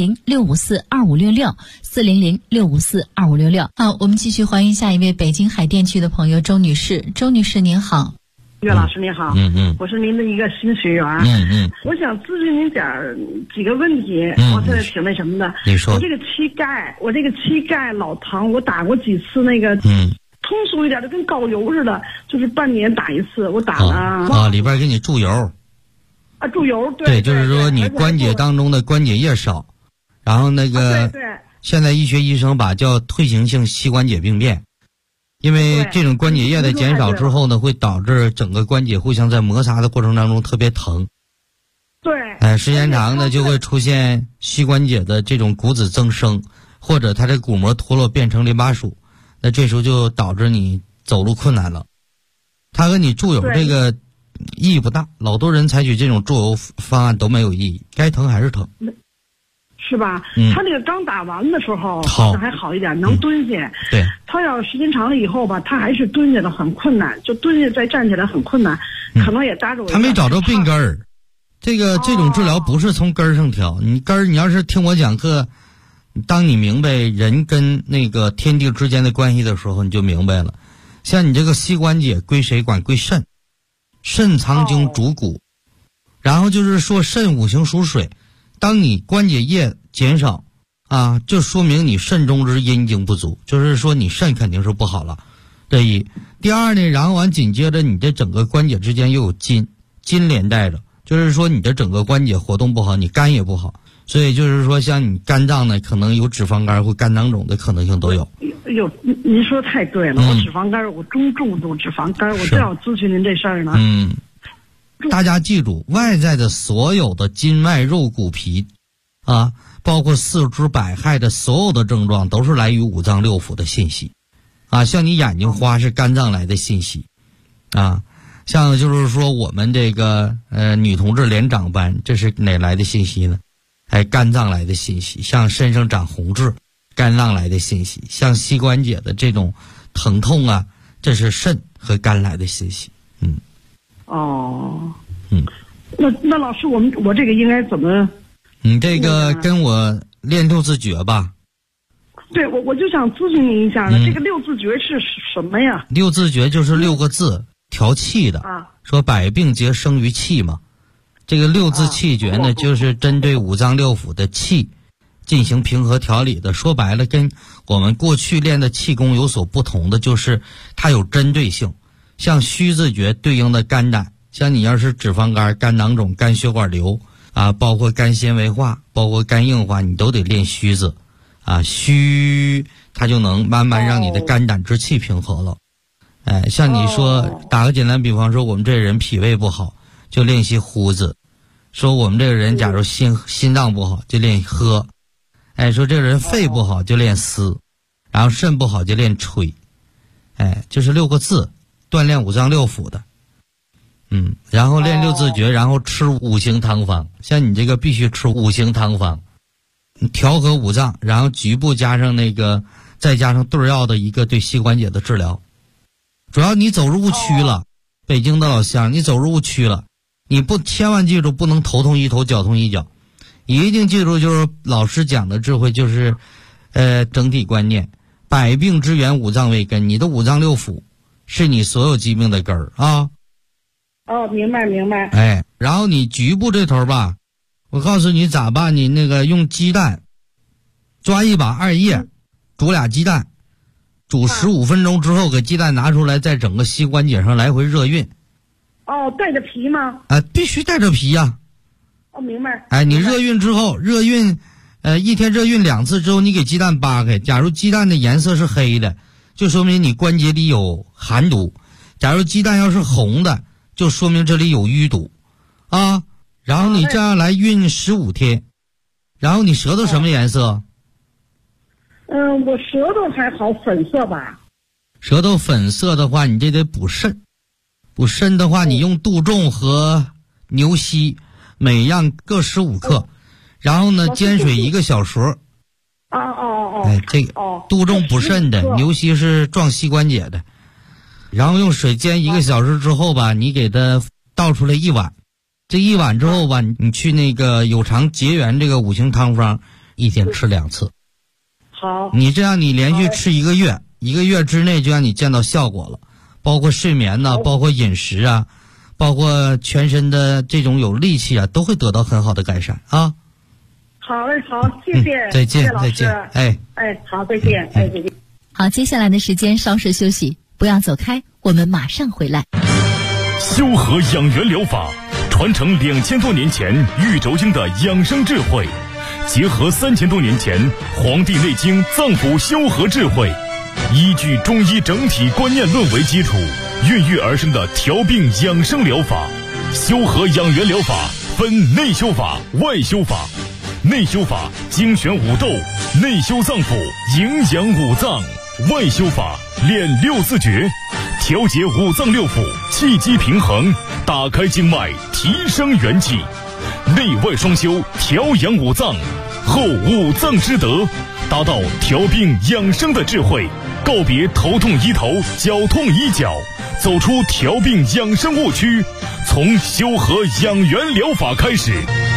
E: 400-654-2566，400-654-2566。好，我们继续欢迎下一位北京海淀区的朋友周女士。周女士您好。
G: 岳老师您好。我是您的一个新学员。我想咨询您几个问题。我现在挺那什么的。
D: 你说。
G: 我这个膝盖老疼，我打过几次那个通俗一点的跟膏油似的，就是半年打一次，我打了
D: 里边给你注油。
G: 注油。
D: 对，就是说你关节当中的关节液少，然后那个现在医学医生把叫退行性膝关节病变。因为这种关节液的减少之后呢，会导致整个关节互相在摩擦的过程当中特别疼。时间长呢就会出现膝关节的这种骨质增生，或者它这骨膜脱落变成淋巴属，那这时候就导致你走路困难了。它和你注油这个意义不大，老多人采取这种注油方案都没有意义，该疼还是疼。
G: 是吧？他那个刚打完的时候好像还好一点，能蹲下。
D: 对。
G: 他要时间长了以后吧，他还是蹲下的很困难，就蹲下再站起来很困难，可能也搭着我。
D: 他没找着病根儿，这种治疗不是从根儿上调。你根儿，你要是听我讲课，当你明白人跟那个天地之间的关系的时候，你就明白了。像你这个膝关节归谁管？归肾，肾藏精主骨，然后就是说肾五行属水。当你关节液减少就说明你肾中之阴精不足，就是说你肾肯定是不好了。这一。第二呢，然后紧接着你这整个关节之间又有筋连带着，就是说你的整个关节活动不好，你肝也不好，所以就是说像你肝脏呢可能有脂肪肝或肝囊肿的可能性都有。
G: 您说太对了，我脂肪肝，我重度脂肪肝，我正要咨询您这事儿呢。
D: 大家记住，外在的所有的筋脉肉骨皮包括四肢百骸的所有的症状都是来于五脏六腑的信息像你眼睛花是肝脏来的信息像就是说我们这个女同志脸长斑，这是哪来的信息呢？肝脏来的信息。像身上长红痣，肝脏来的信息。像膝关节的这种疼痛这是肾和肝来的信息。
G: 那老师，我这个应该怎么？
D: 你这个跟我练6字诀吧。
G: 对，我就想咨询您一下呢，这个6字诀是什么呀
D: ？6字诀就是6个字，调气的说百病皆生于气嘛。这个6字气诀呢，就是针对五脏六腑的气进行平和调理的。说白了，跟我们过去练的气功有所不同的，就是它有针对性。像虚字诀对应的肝胆，像你要是脂肪肝、肝囊肿、肝血管瘤包括肝纤维化，包括肝硬化，你都得练虚字虚它就能慢慢让你的肝胆之气平和了。像你说打个简单比方说，我们这人脾胃不好就练习呼字，说我们这个人假如心脏不好就练喝，说这个人肺不好就练思，然后肾不好就练吹，就是6个字锻炼五脏六腑的。然后练6字诀，然后吃5行汤方。像你这个必须吃5行汤方，调和五脏，然后局部加上再加上对药的一个对膝关节的治疗。主要你走入误区了，北京的老乡，你走入误区了，你千万记住不能头痛一头脚痛一脚，一定记住就是老师讲的智慧，就是整体观念， 百病之源，五脏为根，你的五脏六腑是你所有疾病的根儿啊。
G: 哦，明白明白。
D: 哎，然后你局部这头吧，我告诉你咋办，你那个用鸡蛋抓一把2叶，煮俩鸡蛋，煮15分钟之后，给鸡蛋拿出来，在整个膝关节上来回热运。
G: 哦，带着皮吗？
D: 必须带着皮呀。
G: 哦，明白。
D: 哎，你热运之后，热运，一天热运2次之后，你给鸡蛋扒开，假如鸡蛋的颜色是黑的，就说明你关节里有寒毒；假如鸡蛋要是红的，就说明这里有淤堵，啊。然后你这样来运15天，然后你舌头什么颜色？
G: 我舌头还好，粉色吧。
D: 舌头粉色的话，你这得补肾。补肾的话，你用杜仲和牛膝，每样各15克，然后呢煎水1个小时。哎，这个杜仲补肾的，牛膝是壮膝关节的。然后用水煎1个小时之后吧，你给它倒出来1碗。这1碗之后吧，你去那个有偿结缘这个5行汤方，1天吃2次。
G: 好。
D: 你这样你连续吃1个月，1个月之内就让你见到效果了。包括睡眠呐，包括饮食啊，包括全身的这种有力气啊，都会得到很好的改善啊。
G: 好嘞，好，谢谢。
D: 再见，再见。哎，
G: 好，再见，再见。
E: 好，接下来的时间稍事休息，不要走开，我们马上回来。
B: 修和养元疗法传承2000多年前玉轴经的养生智慧，结合3000多年前《黄帝内经》脏腑修和智慧，依据中医整体观念论为基础，孕育而生的调病养生疗法。修和养元疗法分内修法、外修法。内修法精选五斗，内修脏腑，营养五脏；外修法练6字诀，调节五脏六腑，气机平衡，打开经脉，提升元气。内外双修，调养五脏，后五脏之德，达到调病养生的智慧，告别头痛医头，脚痛医脚，走出调病养生误区，从修和养元疗法开始。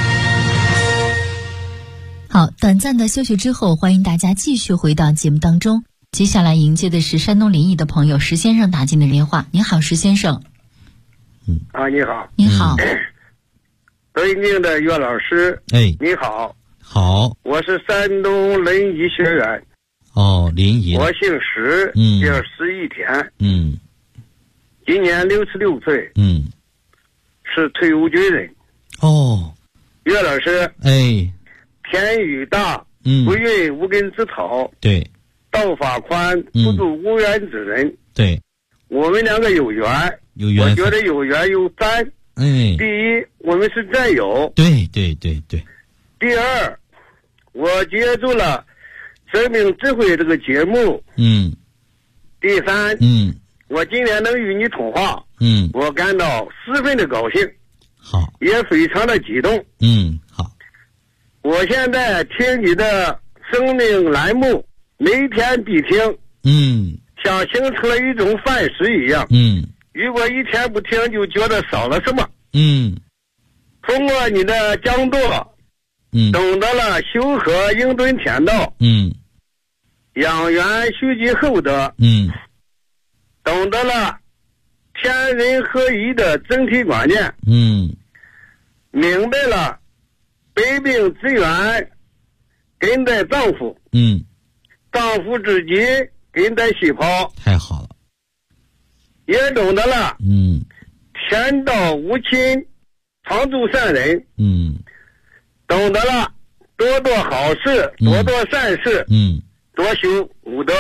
E: 好，短暂的休息之后，欢迎大家继续回到节目当中。接下来迎接的是山东临沂的朋友石先生打进的电话。你好，石先生。
H: 你好。
E: 你好。
H: 德云静的岳老师。你好。
D: 好。
H: 我是山东临沂学员。
D: 临沂。
H: 我姓石，叫石一田。今年66岁。是退伍军人。岳老师。天雨大，不孕无根之草。
D: 对。
H: 道法宽，不渡无缘之人。
D: 对。
H: 我们两个有缘。我觉得有缘有沾。第一，我们是战友。
D: 对。
H: 第二，我接触了生命智慧这个节目。第三，我今天能与你通话。我感到十分的高兴。
D: 好。
H: 也非常的激动。
D: 好。
H: 我现在听你的生命栏目，每天必听。像形成了一种范式一样。如果一天不听，就觉得少了什么。通过你的讲座，懂得了修和应顿天道。养元蓄积厚德。懂得了天人合一的整体观念。明白了百病之源根在脏腑。脏腑之基根在细胞。
D: 太好了。
H: 也懂得了天道无亲，常助善人。懂得了多做好事，多做善事。多修武德。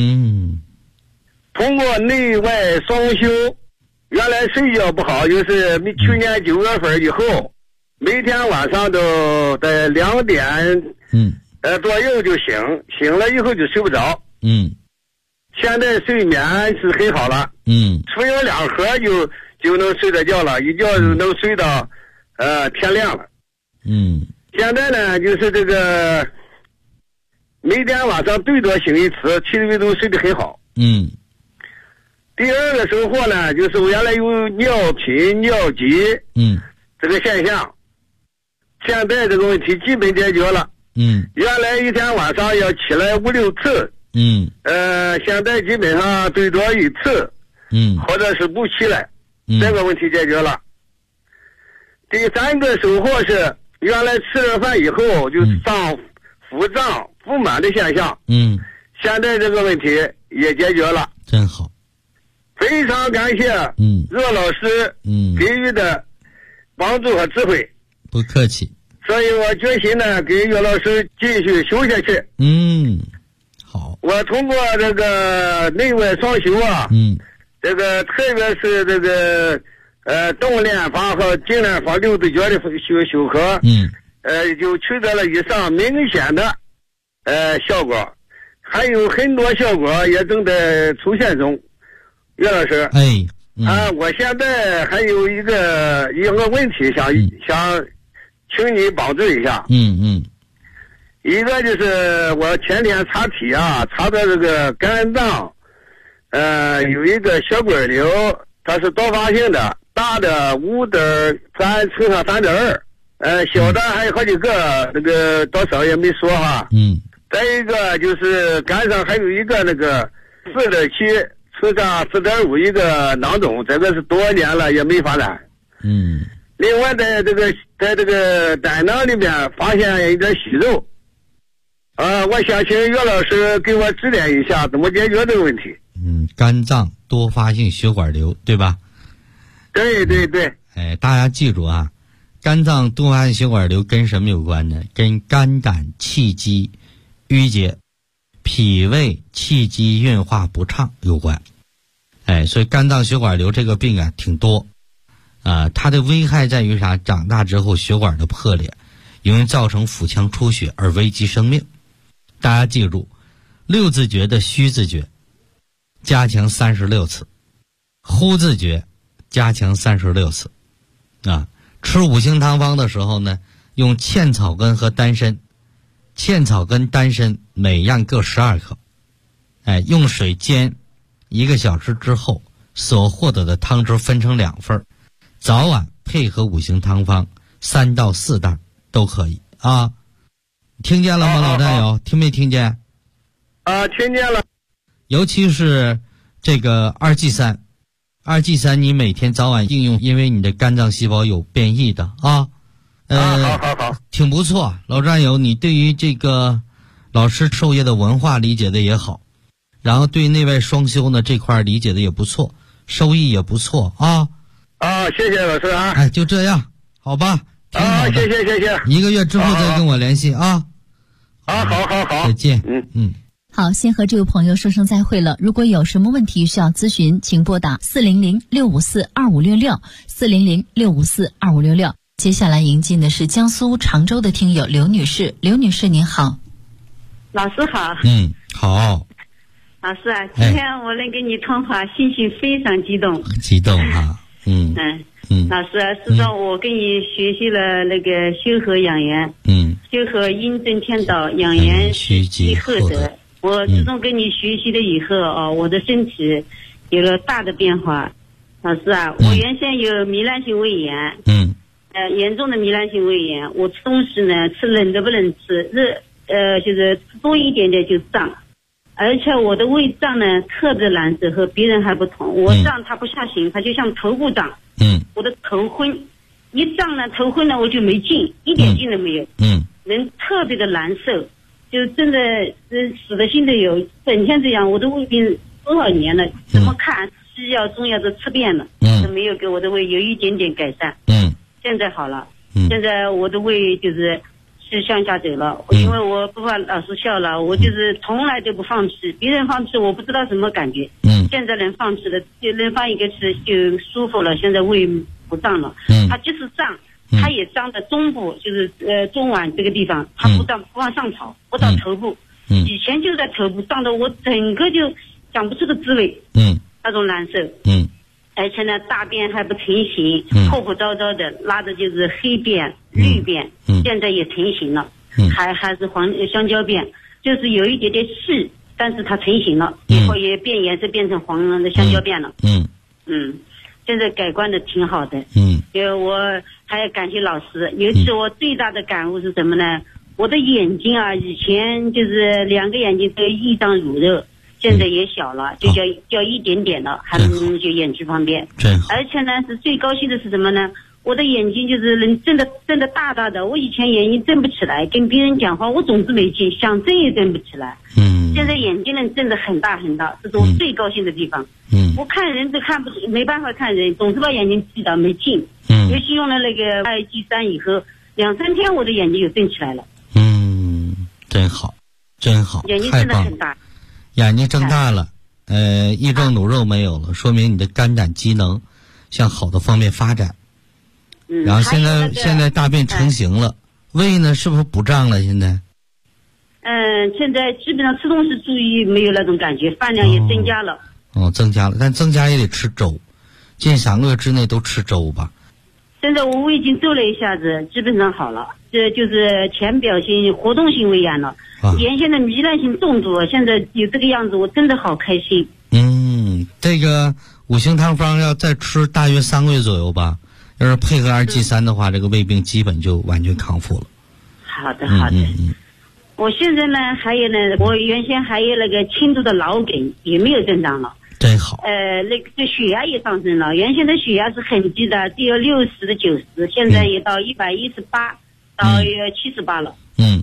H: 通过内外双修，原来睡觉不好，就是去年9月份以后，每天晚上都在2点左右就醒了以后就睡不着。现在睡眠是很好了。吹了2盒就能睡得觉了，一觉就能睡到天亮了。现在呢，就是这个每天晚上最多醒1次，其余都睡得很好。第二个收获呢，就是我原来有尿频尿急这个现象，现在这个问题基本解决了。原来一天晚上要起来5、6次现在基本上最多一次，或者是补起来，这个问题解决了。第三个收获是，原来吃了饭以后就上腹胀、腹满的现象，现在这个问题也解决了，
D: 真好。
H: 非常感谢骆老师给予的帮助和智慧。
D: 不客气。
H: 所以我决心呢，给岳老师继续修下去。
D: 好。
H: 我通过这个内外双修啊，这个特别是这个动练法和静练法六字诀的修合，就取得了以上明显的效果，还有很多效果也正在出现中。岳老师，我现在还有一个问题想请你帮助一下。一个就是我前天查体啊，查到这个肝脏，有一个血管瘤，它是多发性的，大的5.3×3.2，小的还有好几个，那个多少也没说哈。再一个就是肝上还有一个那个4.7×4.5一个囊肿，这个是多年了也没发展。另外在这个胆囊里面发现一点息肉，我想请岳老师给我指点一下怎么解决这个问题。
D: 肝脏多发性血管瘤，对吧？
H: 对。
D: 大家记住啊，肝脏多发性血管瘤跟什么有关呢？跟肝胆气机淤结、脾胃气机运化不畅有关。所以肝脏血管瘤这个病啊挺多。它的危害在于啥？长大之后血管的破裂，容易造成腹腔出血而危及生命。大家记住，六字诀的虚字诀加强36次，呼字诀加强36次。吃五行汤方的时候呢，用茜草根和丹参，茜草根、丹参每样各12克，用水煎1个小时之后，所获得的汤汁分成2份，早晚配合五行汤方3到4袋都可以啊。听见了吗，老战友？听没听见？
H: 听见了。
D: 尤其是这个2G3你每天早晚应用，因为你的肝脏细胞有变异的啊。
H: 好，
D: 挺不错。老战友，你对于这个老师授业的文化理解的也好，然后对内外双修呢这块理解的也不错，收益也不错啊。
H: 谢谢老师啊。
D: 就这样，好吧？挺好的。
H: 谢谢。
D: 1个月之后再跟我联系啊。
H: 好。
D: 再见。
E: 好，先和这位朋友说声再会了。如果有什么问题需要咨询，请拨打400-654-2566，400-654-2566。接下来迎进的是江苏常州的听友刘女士。刘女士您好。
I: 老师好。
D: 好。
I: 老师啊，今天我能跟你通话，心情非常激动。
D: 激动哈。
I: 老师啊，自从我跟你学习了那个修和养颜，修和阴正天道，养颜虚积厚德。我自从跟你学习了以后我的身体有了大的变化。老师啊，我原先有糜烂性胃炎，严重的糜烂性胃炎，我吃东西呢吃冷的不能吃，就是吃多一点点就胀，而且我的胃胀呢特别难受，和别人还不同。我胀它不下行，它就像头部胀，我的头昏，一胀呢头昏呢我就没劲，一点劲都没有，人特别的难受，就真的死的心都有。整天这样，我的胃病多少年了，怎么看西药中药都吃遍了，都没有给我的胃有一点点改善。现在好了，现在我的胃就是向下走了，因为我不怕老师笑了，我就是从来都不放屁，别人放屁我不知道什么感觉，现在能放屁了，就能放一个屁就舒服了，现在胃不胀了。它就是胀，它也胀在中部，就是中脘这个地方，它不胀，不往上跑，不到头部。以前就在头部胀得我整个就讲不出个滋味，那种难受。而且呢，大便还不成形，破破糟糟的，拉的就是黑便、绿便，现在也成型了，还是香蕉便，就是有一点点细，但是它成型了，以后也变颜色变成黄的香蕉便了。现在改观的挺好的。因为我还要感谢老师，尤其我最大的感悟是什么呢？ 我的眼睛啊，以前就是2个眼睛都一张乳肉，现在也小了，就叫一点点了，还就眼睛方面。而且呢，是最高兴的是什么呢？我的眼睛就是能睁得大大的，我以前眼睛睁不起来，跟别人讲话我总是没劲，想睁也睁不起来。现在眼睛能睁得很大很大，这是我最高兴的地方。我看人都没办法看人，总是把眼睛闭到没劲。尤其用了那个2G3以后，2-3天我的眼睛就睁起来了。
D: 真好，真好，
I: 眼睛真的很大，
D: 眼睛睁大了，一正乳肉没有了，说明你的肝胆机能向好的方面发展。然后现在大便成型了，胃呢是不是不胀了？现在？
I: 现在基本上吃东西注意没有那种感觉，饭量也增加了。
D: 增加了，但增加也得吃粥，近3个月之内都吃粥吧。
I: 现在我已经做了一下子，基本上好了。这就是浅表性活动性胃炎了，原先的糜烂性中毒，现在有这个样子，我真的好开心。
D: 这个5行汤方要再吃大约3个月左右吧。要是配合2G3的话，这个胃病基本就完全康复了。
I: 好的。我现在呢，还有呢，我原先还有那个轻度的脑梗也没有症状了。
D: 真好。
I: 那个血压也上升了，原先的血压是很低的，只有60的90，现在也到118到78了。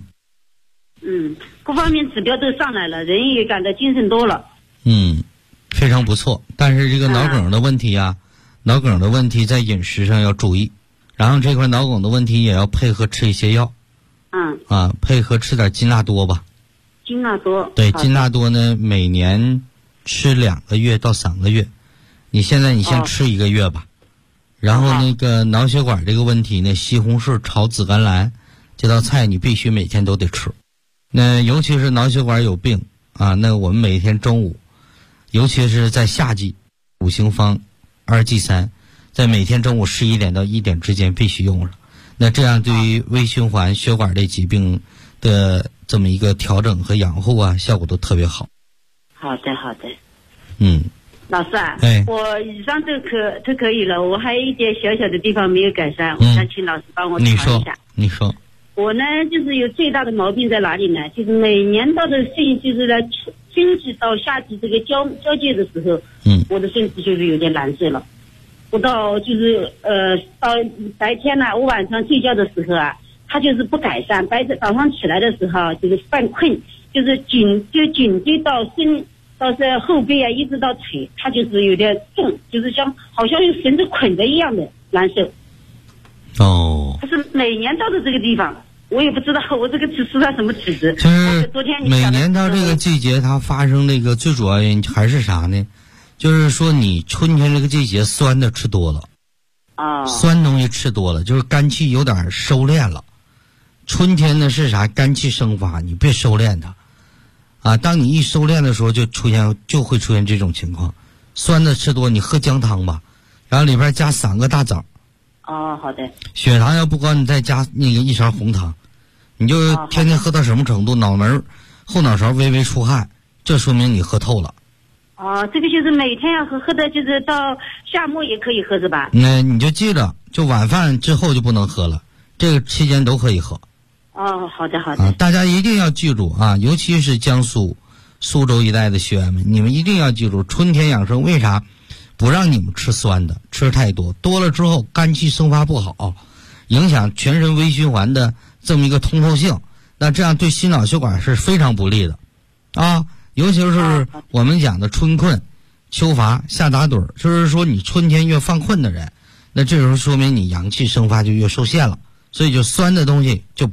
I: 各方面指标都上来了，人也感到精神多了。
D: 非常不错。但是这个脑梗的问题啊，脑梗的问题在饮食上要注意，然后这块脑梗的问题也要配合吃一些药。配合吃点金辣多吧。
I: 金辣多。
D: 对，金辣多呢，每年吃2个月到3个月。你先吃1个月吧。然后那个脑血管这个问题呢，西红柿炒紫甘蓝这道菜你必须每天都得吃。那尤其是脑血管有病啊，那我们每天中午，尤其是在夏季，5行方2G3，在每天中午11点到1点之间必须用上。那这样对于微循环血管类疾病的这么一个调整和养护啊，效果都特别好。
I: 好的。老师啊，我以上都可以了，我还有一点小小的地方没有改善，我想请老师帮我查一下。
D: 你说。
I: 我呢，就是有最大的毛病在哪里呢？就是每年到的就是在春季到夏季这个交界的时候，我的身体就是有点难受了。我到白天呢，我晚上睡觉的时候啊，它就是不改善。早上起来的时候就是犯困，就是颈椎到是后背啊，一直到腿，它就是有点重，就是好像用绳子捆着一样的难受。它是每年到的这个地方，我也不知道我这个是他什么体质。
D: 就是昨天每年到这个季节，它发生那个最主要原因还是啥呢？就是说你春天这个季节酸的吃多了，酸东西吃多了，就是肝气有点收敛了。春天呢是啥？肝气生发，你别收敛它，当你一收敛的时候，就会出现这种情况。酸的吃多，你喝姜汤吧，然后里边加3个大枣。
I: 好的。
D: 血糖要不高，你再加那个1勺红糖，你就天天喝到什么程度？脑门后脑勺微微出汗，这说明你喝透了。
I: 这个就是每天要喝的，就是到夏末也可以喝是吧？
D: 那你就记着，就晚饭之后就不能喝了，这个期间都可以喝。
I: 好的。
D: 大家一定要记住啊，尤其是江苏、苏州一带的学员们，你们一定要记住，春天养生为啥不让你们吃酸的？吃太多了之后，肝气生发不好，影响全身微循环的这么一个通透性，那这样对心脑血管是非常不利的尤其是我们讲的春困、秋乏、夏打盹，就是说你春天越犯困的人，那这时候说明你阳气生发就越受限了，所以就酸的东西就